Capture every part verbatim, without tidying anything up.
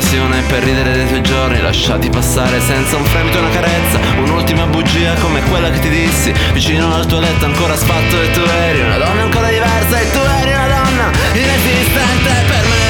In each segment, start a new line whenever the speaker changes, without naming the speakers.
un'occasione per ridere dei tuoi giorni lasciati passare senza un fremito, una carezza, un'ultima bugia come quella che ti dissi vicino al tuo letto ancora sfatto, e tu eri una donna ancora diversa, e tu eri una donna inesistente per me.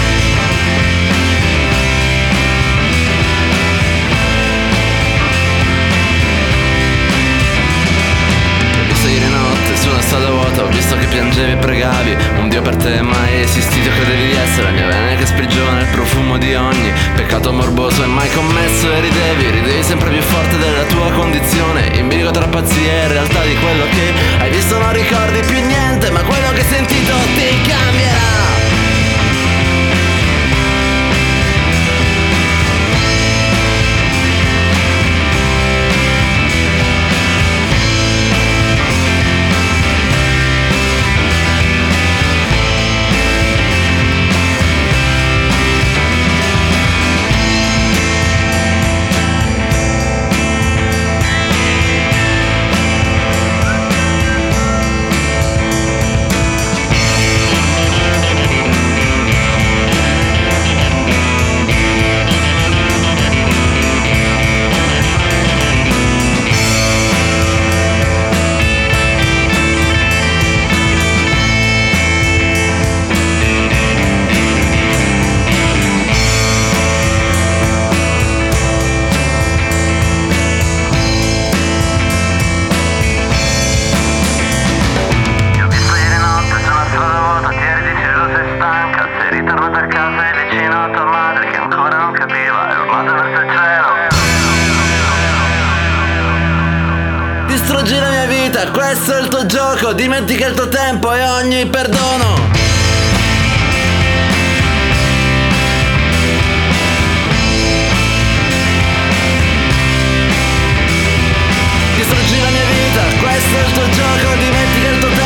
Ieri notte su una strada vuota ho visto che piangevi e pregavi un Dio per te mai esistito, credevi di essere la mia vena che sprigiona il profumo di ogni peccato morboso e mai commesso, e ridevi, ridevi sempre più forte della tua condizione, in bilico tra pazzia e realtà di quello che hai visto. Non ricordi più niente, ma quello che hai sentito ti cambierà. Tornata a casa e vicino a tua madre che ancora non capiva e urlata verso il cielo. Distruggi la mia vita, questo è il tuo gioco, dimentica il tuo tempo e ogni perdono. Distruggi la mia vita, questo è il tuo gioco, dimentica il tuo tempo